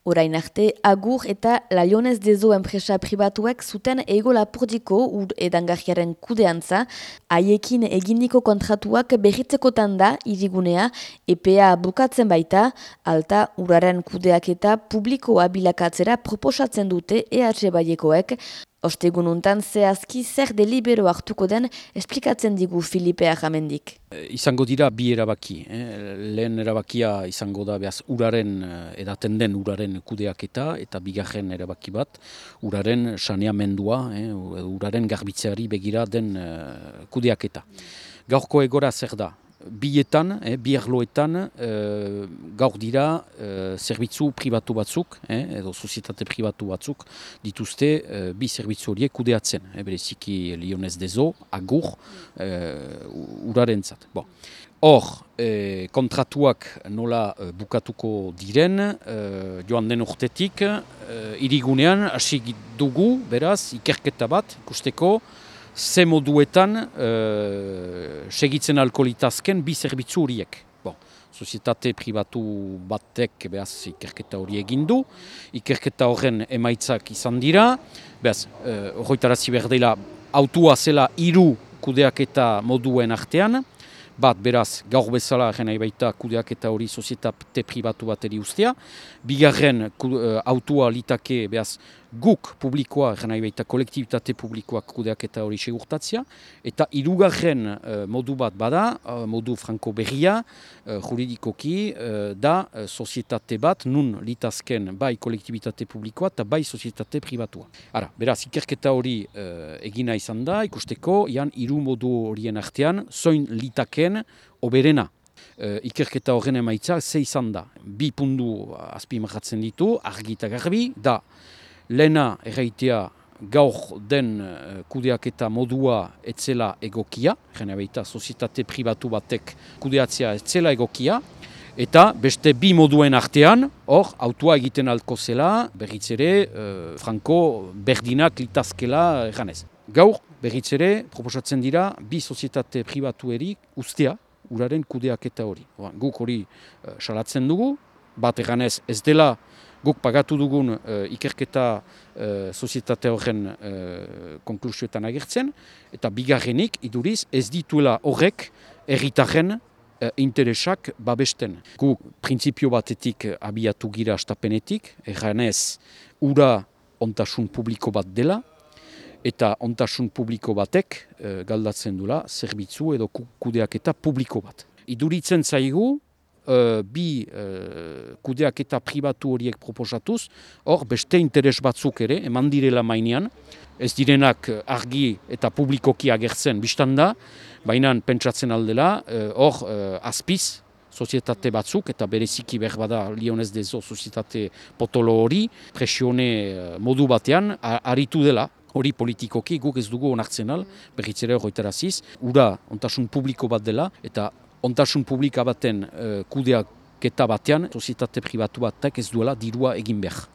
Orain arte, Agur eta La Lyonez Dezo enpresa pribatuek zuten Ego Lapurdiko edangarriaren kudeantza, haiekin eginiko kontratuak berritzekotan da irigunea, EPEA bukatzen baita, alta uraren kudeaketa publikoa bilakatzera proposatzen dute EH Baiekoek. Ostegun untan zehazki zer delibero hartuko den esplikatzen digu Filipe Aramendik. Izango dira bi erabaki. Lehen erabakia izango da behaz uraren, edaten den uraren kudeaketa, eta bigarren erabaki bat, uraren saneamendua, uraren garbitzeari begira den kudeaketa. Gaurko egora zer da? Bietan, bi arloetan, gaur dira zerbitzu pribatu batzuk, edo sozietate pribatu batzuk dituzte bi zerbitzu horiek kudeatzen. Bereziki Lyonez Dezo, Agur, urarentzat. Hor, kontratuak nola bukatuko diren, joan den urtetik, hirigunean hasi dugu, beraz, ikerketa bat, ikusteko, ze moduetan segitzen alkoholitazken bi zerbitzu horiek. Sozietate pribatu batek behaz ikerketa hori egin du, ikerketa horren emaitzak izan dira, behaz, horretarazi behar dela, autua zela 3 kudeaketa moduen artean, bat beraz gaur bezala nahi baita kudeaketa hori sozietate pribatu bateri ustea, bigarren autua litake behaz guk publikoa, nahi baita kolektibitate publikoak kudeaketa hori segurtatzea, eta hirugarren modu bat bada, modu franko berria, juridikoki, da sozietate bat nun litazken bai kolektibitate publikoa eta bai sozietate pribatua. Beraz, ikerketa hori egina izan da, ikusteko, 3 modu horien artean, zoin litaken oberena. Ikerketa horren emaitza ze izan da. 2 puntu azpimarratzen ditu, argi eta garbi, da lehena erraitea gaur den kudeaketa modua etzela egokia, jena baita sozietate pribatu batek kudeatzea etzela egokia, eta beste 2 moduen artean, hor, autua egiten alko zela, berriz ere, franko berdinak litazkela erranez. Gaur, berriz ere, proposatzen dira, 2 sozietate pribatueri ustea, uraren kudeaketa hori. Guk hori salatzen dugu, bat erranez ez dela guk pagatu dugun ikerketa sozietate horren konklusioetan agertzen, eta bigarrenik iduriz ez dituela horrek herritarren interesak babesten. Guk printzipio batetik abiatu gira astapenetik, erranez ura ontasun publiko bat dela, eta ontasun publiko batek galdatzen dula zerbitzu edo kudeaketa publiko bat. Iduritzen zaigu, 2 kudeaketa pribatu horiek proposatuz, hor beste interes batzuk ere, eman direla mainean, ez direnak argi eta publikoki agertzen biztan da, baina pentsatzen aldela, hor azpiz, sozietate batzuk, eta bereziki behar bada Lyonez Dezo sozietate potolo hori, presione modu batean, aritu dela. Hori politikoki guk ez dugu onartzen al, berriz ere horretaraziz, ura ontasun publiko bat dela, eta ontasun publika baten kudeaketa batean, sozietate pribatu batek ez duela dirua egin behar.